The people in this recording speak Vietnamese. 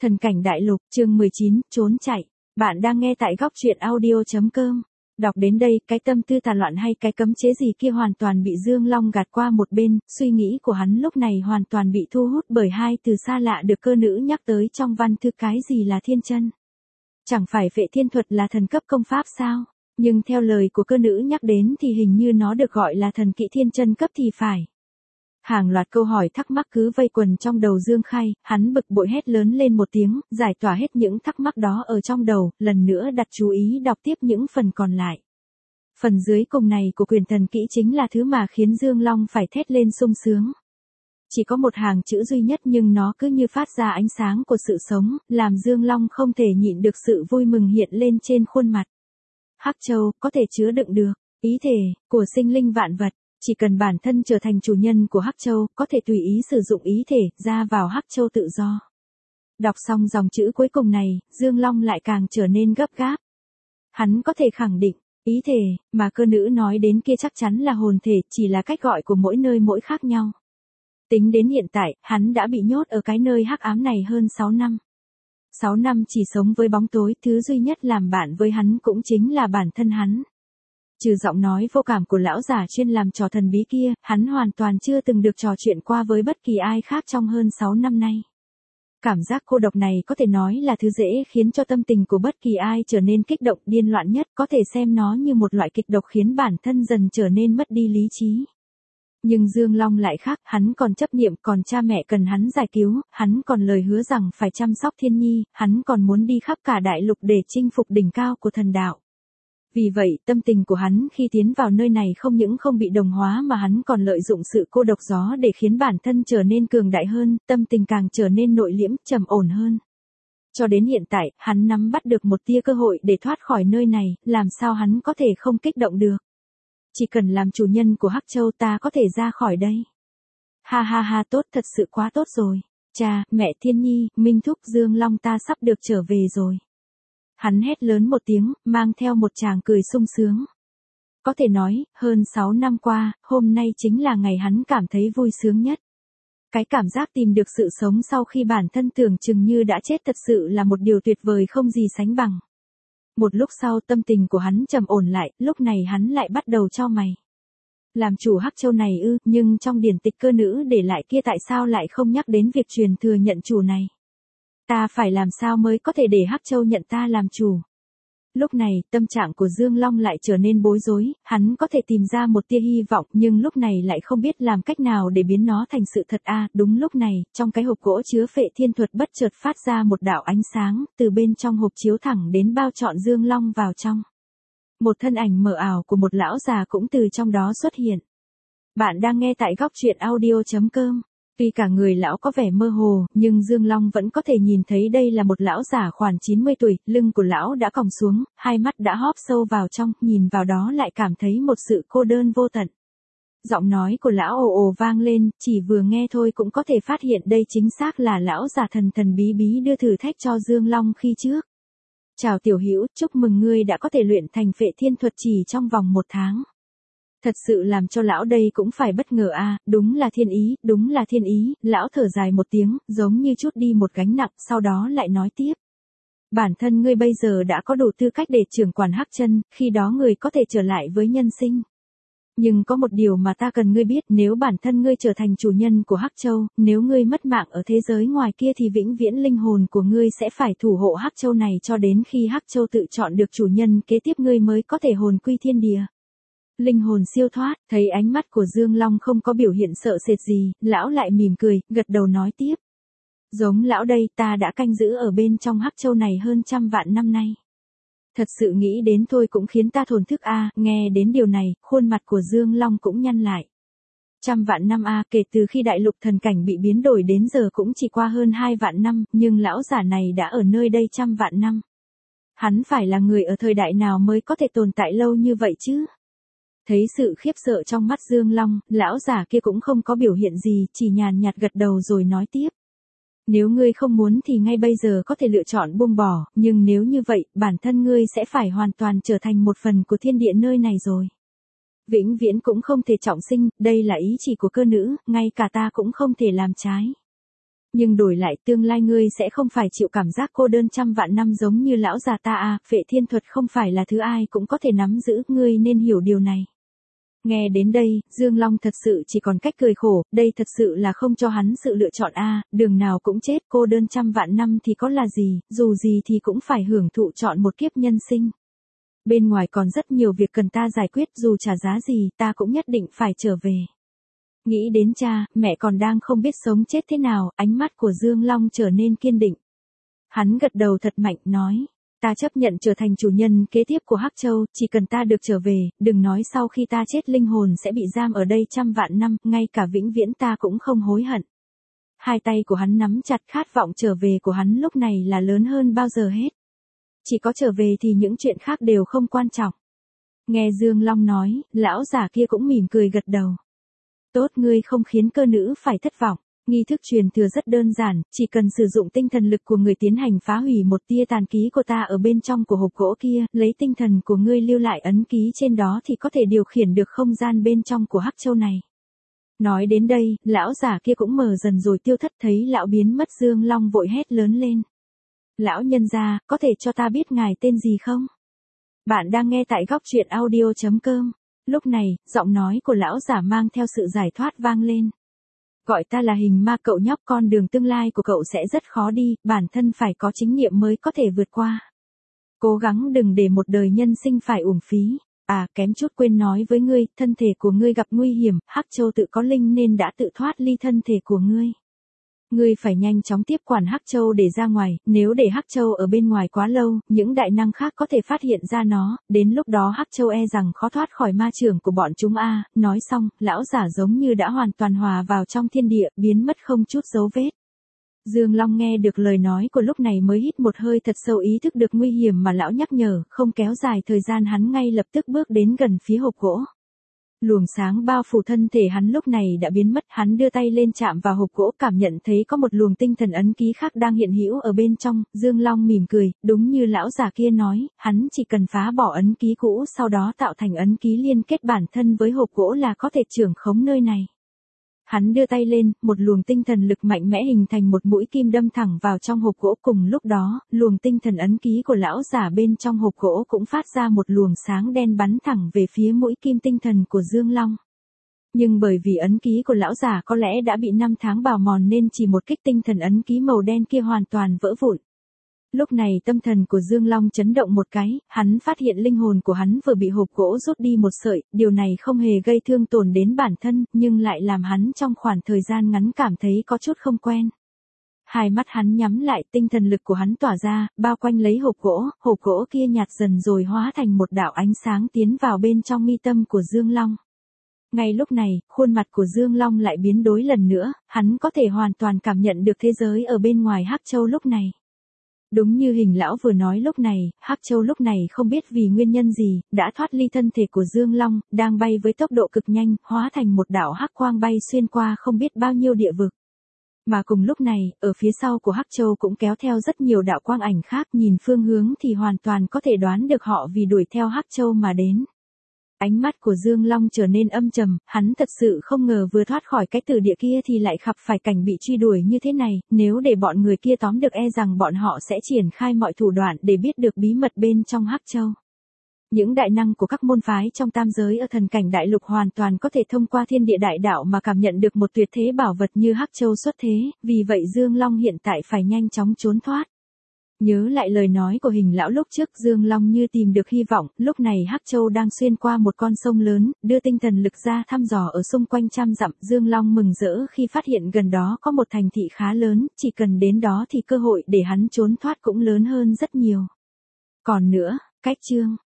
Thần cảnh đại lục, chương 19, trốn chạy. Bạn đang nghe tại góc truyện audio.com. Đọc đến đây, cái tâm tư tà loạn hay cái cấm chế gì kia hoàn toàn bị Dương Long gạt qua một bên, suy nghĩ của hắn lúc này hoàn toàn bị thu hút bởi hai từ xa lạ được cơ nữ nhắc tới trong văn thư cái gì là thiên chân. Chẳng phải vệ thiên thuật là thần cấp công pháp sao? Nhưng theo lời của cơ nữ nhắc đến thì hình như nó được gọi là thần kỵ thiên chân cấp thì phải. Hàng loạt câu hỏi thắc mắc cứ vây quần trong đầu Dương Khai, hắn bực bội hét lớn lên một tiếng, giải tỏa hết những thắc mắc đó ở trong đầu, lần nữa đặt chú ý đọc tiếp những phần còn lại. Phần dưới cùng này của quyền thần kỹ chính là thứ mà khiến Dương Long phải thét lên sung sướng. Chỉ có một hàng chữ duy nhất nhưng nó cứ như phát ra ánh sáng của sự sống, làm Dương Long không thể nhịn được sự vui mừng hiện lên trên khuôn mặt. Hắc Châu có thể chứa đựng được ý thể của sinh linh vạn vật. Chỉ cần bản thân trở thành chủ nhân của Hắc Châu, có thể tùy ý sử dụng ý thể, ra vào Hắc Châu tự do. Đọc xong dòng chữ cuối cùng này, Dương Long lại càng trở nên gấp gáp. Hắn có thể khẳng định, ý thể, mà cơ nữ nói đến kia chắc chắn là hồn thể, chỉ là cách gọi của mỗi nơi mỗi khác nhau. Tính đến hiện tại, hắn đã bị nhốt ở cái nơi hắc ám này hơn 6 năm. 6 năm chỉ sống với bóng tối, thứ duy nhất làm bạn với hắn cũng chính là bản thân hắn. Trừ giọng nói vô cảm của lão giả chuyên làm trò thần bí kia, hắn hoàn toàn chưa từng được trò chuyện qua với bất kỳ ai khác trong hơn 6 năm nay. Cảm giác cô độc này có thể nói là thứ dễ khiến cho tâm tình của bất kỳ ai trở nên kích động điên loạn nhất, có thể xem nó như một loại kịch độc khiến bản thân dần trở nên mất đi lý trí. Nhưng Dương Long lại khác, hắn còn chấp niệm, còn cha mẹ cần hắn giải cứu, hắn còn lời hứa rằng phải chăm sóc Thiên Nhi, hắn còn muốn đi khắp cả đại lục để chinh phục đỉnh cao của thần đạo. Vì vậy, tâm tình của hắn khi tiến vào nơi này không những không bị đồng hóa mà hắn còn lợi dụng sự cô độc đó để khiến bản thân trở nên cường đại hơn, tâm tình càng trở nên nội liễm, trầm ổn hơn. Cho đến hiện tại, hắn nắm bắt được một tia cơ hội để thoát khỏi nơi này, làm sao hắn có thể không kích động được. Chỉ cần làm chủ nhân của Hắc Châu ta có thể ra khỏi đây. Ha ha ha, tốt, thật sự quá tốt rồi. Cha, mẹ, Thiên Nhi, Minh Thúc, Dương Long ta sắp được trở về rồi. Hắn hét lớn một tiếng, mang theo một tràng cười sung sướng. Có thể nói, hơn 6 năm qua, hôm nay chính là ngày hắn cảm thấy vui sướng nhất. Cái cảm giác tìm được sự sống sau khi bản thân tưởng chừng như đã chết thật sự là một điều tuyệt vời không gì sánh bằng. Một lúc sau tâm tình của hắn trầm ổn lại, lúc này hắn lại bắt đầu chau mày. Làm chủ Hắc Châu này ư, nhưng trong điển tịch cơ nữ để lại kia tại sao lại không nhắc đến việc truyền thừa nhận chủ này? Ta phải làm sao mới có thể để Hắc Châu nhận ta làm chủ? Lúc này, tâm trạng của Dương Long lại trở nên bối rối, hắn có thể tìm ra một tia hy vọng nhưng lúc này lại không biết làm cách nào để biến nó thành sự thật đúng lúc này, trong cái hộp gỗ chứa phệ thiên thuật bất chợt phát ra một đạo ánh sáng, từ bên trong hộp chiếu thẳng đến bao trọn Dương Long vào trong. Một thân ảnh mờ ảo của một lão già cũng từ trong đó xuất hiện. Bạn đang nghe tại góc truyện audio.com. Tuy cả người lão có vẻ mơ hồ, nhưng Dương Long vẫn có thể nhìn thấy đây là một lão giả khoảng 90 tuổi, lưng của lão đã còng xuống, hai mắt đã hóp sâu vào trong, nhìn vào đó lại cảm thấy một sự cô đơn vô tận. Giọng nói của lão ồ ồ vang lên, chỉ vừa nghe thôi cũng có thể phát hiện đây chính xác là lão giả thần thần bí bí đưa thử thách cho Dương Long khi trước. Chào tiểu hữu, chúc mừng ngươi đã có thể luyện thành phệ thiên thuật chỉ trong vòng 1 tháng. Thật sự làm cho lão đây cũng phải bất ngờ đúng là thiên ý, đúng là thiên ý, lão thở dài một tiếng, giống như chút đi một gánh nặng, sau đó lại nói tiếp. Bản thân ngươi bây giờ đã có đủ tư cách để trưởng quản Hắc Chân, khi đó ngươi có thể trở lại với nhân sinh. Nhưng có một điều mà ta cần ngươi biết, nếu bản thân ngươi trở thành chủ nhân của Hắc Châu, nếu ngươi mất mạng ở thế giới ngoài kia thì vĩnh viễn linh hồn của ngươi sẽ phải thủ hộ Hắc Châu này cho đến khi Hắc Châu tự chọn được chủ nhân kế tiếp ngươi mới có thể hồn quy thiên địa. Linh hồn siêu thoát, thấy ánh mắt của Dương Long không có biểu hiện sợ sệt gì, lão lại mỉm cười, gật đầu nói tiếp. Giống lão đây, ta đã canh giữ ở bên trong Hắc Châu này hơn 100 vạn năm nay. Thật sự nghĩ đến thôi cũng khiến ta thổn thức nghe đến điều này, khuôn mặt của Dương Long cũng nhăn lại. 100 vạn năm kể từ khi đại lục thần cảnh bị biến đổi đến giờ cũng chỉ qua hơn 2 vạn năm, nhưng lão giả này đã ở nơi đây 100 vạn năm. Hắn phải là người ở thời đại nào mới có thể tồn tại lâu như vậy chứ? Thấy sự khiếp sợ trong mắt Dương Long, lão giả kia cũng không có biểu hiện gì, chỉ nhàn nhạt gật đầu rồi nói tiếp. Nếu ngươi không muốn thì ngay bây giờ có thể lựa chọn buông bỏ, nhưng nếu như vậy, bản thân ngươi sẽ phải hoàn toàn trở thành một phần của thiên địa nơi này rồi. Vĩnh viễn cũng không thể trọng sinh, đây là ý chỉ của cơ nữ, ngay cả ta cũng không thể làm trái. Nhưng đổi lại tương lai ngươi sẽ không phải chịu cảm giác cô đơn trăm vạn năm giống như lão già ta à, Phệ Thiên thuật không phải là thứ ai cũng có thể nắm giữ, ngươi nên hiểu điều này. Nghe đến đây, Dương Long thật sự chỉ còn cách cười khổ, đây thật sự là không cho hắn sự lựa chọn a, đường nào cũng chết, cô đơn trăm vạn năm thì có là gì, dù gì thì cũng phải hưởng thụ chọn một kiếp nhân sinh. Bên ngoài còn rất nhiều việc cần ta giải quyết, dù trả giá gì, ta cũng nhất định phải trở về. Nghĩ đến cha, mẹ còn đang không biết sống chết thế nào, ánh mắt của Dương Long trở nên kiên định. Hắn gật đầu thật mạnh, nói. Ta chấp nhận trở thành chủ nhân kế tiếp của Hắc Châu, chỉ cần ta được trở về, đừng nói sau khi ta chết linh hồn sẽ bị giam ở đây trăm vạn năm, ngay cả vĩnh viễn ta cũng không hối hận. Hai tay của hắn nắm chặt, khát vọng trở về của hắn lúc này là lớn hơn bao giờ hết. Chỉ có trở về thì những chuyện khác đều không quan trọng. Nghe Dương Long nói, lão giả kia cũng mỉm cười gật đầu. Tốt, ngươi không khiến cơ nữ phải thất vọng. Nghi thức truyền thừa rất đơn giản, chỉ cần sử dụng tinh thần lực của người tiến hành phá hủy một tia tàn ký của ta ở bên trong của hộp gỗ kia, lấy tinh thần của ngươi lưu lại ấn ký trên đó thì có thể điều khiển được không gian bên trong của Hắc Châu này. Nói đến đây, lão giả kia cũng mờ dần rồi tiêu thất, thấy lão biến mất Dương Long vội hét lớn lên. Lão nhân gia, có thể cho ta biết ngài tên gì không? Bạn đang nghe tại góc truyện audio.com. Lúc này, giọng nói của lão giả mang theo sự giải thoát vang lên. Gọi ta là Hình Ma, cậu nhóc, con đường tương lai của cậu sẽ rất khó đi, bản thân phải có chính niệm mới có thể vượt qua. Cố gắng đừng để một đời nhân sinh phải uổng phí. À, kém chút quên nói với ngươi, thân thể của ngươi gặp nguy hiểm, Hắc Châu tự có linh nên đã tự thoát ly thân thể của ngươi. Ngươi phải nhanh chóng tiếp quản Hắc Châu để ra ngoài, nếu để Hắc Châu ở bên ngoài quá lâu, những đại năng khác có thể phát hiện ra nó, đến lúc đó Hắc Châu e rằng khó thoát khỏi ma chưởng của bọn chúng a. Nói xong, lão giả giống như đã hoàn toàn hòa vào trong thiên địa, biến mất không chút dấu vết. Dương Long nghe được lời nói của lúc này mới hít một hơi thật sâu, ý thức được nguy hiểm mà lão nhắc nhở, không kéo dài thời gian hắn ngay lập tức bước đến gần phía hộp gỗ. Luồng sáng bao phủ thân thể hắn lúc này đã biến mất, hắn đưa tay lên chạm vào hộp gỗ, cảm nhận thấy có một luồng tinh thần ấn ký khác đang hiện hữu ở bên trong. Dương Long mỉm cười, đúng như lão già kia nói, hắn chỉ cần phá bỏ ấn ký cũ, sau đó tạo thành ấn ký liên kết bản thân với hộp gỗ là có thể trưởng khống nơi này. Hắn đưa tay lên, một luồng tinh thần lực mạnh mẽ hình thành một mũi kim đâm thẳng vào trong hộp gỗ, cùng lúc đó, luồng tinh thần ấn ký của lão giả bên trong hộp gỗ cũng phát ra một luồng sáng đen bắn thẳng về phía mũi kim tinh thần của Dương Long. Nhưng bởi vì ấn ký của lão giả có lẽ đã bị năm tháng bào mòn nên chỉ một kích tinh thần ấn ký màu đen kia hoàn toàn vỡ vụn. Lúc này tâm thần của Dương Long chấn động một cái, hắn phát hiện linh hồn của hắn vừa bị hộp gỗ rút đi một sợi, điều này không hề gây thương tổn đến bản thân, nhưng lại làm hắn trong khoảng thời gian ngắn cảm thấy có chút không quen. Hai mắt hắn nhắm lại, tinh thần lực của hắn tỏa ra, bao quanh lấy hộp gỗ kia nhạt dần rồi hóa thành một đạo ánh sáng tiến vào bên trong mi tâm của Dương Long. Ngay lúc này, khuôn mặt của Dương Long lại biến đổi lần nữa, hắn có thể hoàn toàn cảm nhận được thế giới ở bên ngoài Hắc Châu lúc này. Đúng như Hình lão vừa nói lúc này, Hắc Châu lúc này không biết vì nguyên nhân gì, đã thoát ly thân thể của Dương Long, đang bay với tốc độ cực nhanh, hóa thành một đạo hắc quang bay xuyên qua không biết bao nhiêu địa vực. Mà cùng lúc này, ở phía sau của Hắc Châu cũng kéo theo rất nhiều đạo quang ảnh khác, nhìn phương hướng thì hoàn toàn có thể đoán được họ vì đuổi theo Hắc Châu mà đến. Ánh mắt của Dương Long trở nên âm trầm, hắn thật sự không ngờ vừa thoát khỏi cái tử địa kia thì lại gặp phải cảnh bị truy đuổi như thế này, nếu để bọn người kia tóm được e rằng bọn họ sẽ triển khai mọi thủ đoạn để biết được bí mật bên trong Hắc Châu. Những đại năng của các môn phái trong tam giới ở thần cảnh đại lục hoàn toàn có thể thông qua thiên địa đại đạo mà cảm nhận được một tuyệt thế bảo vật như Hắc Châu xuất thế, vì vậy Dương Long hiện tại phải nhanh chóng trốn thoát. Nhớ lại lời nói của Hình lão lúc trước, Dương Long như tìm được hy vọng, lúc này Hắc Châu đang xuyên qua một con sông lớn, đưa tinh thần lực ra thăm dò ở xung quanh trăm dặm, Dương Long mừng rỡ khi phát hiện gần đó có một thành thị khá lớn, chỉ cần đến đó thì cơ hội để hắn trốn thoát cũng lớn hơn rất nhiều. Còn nữa, cách chương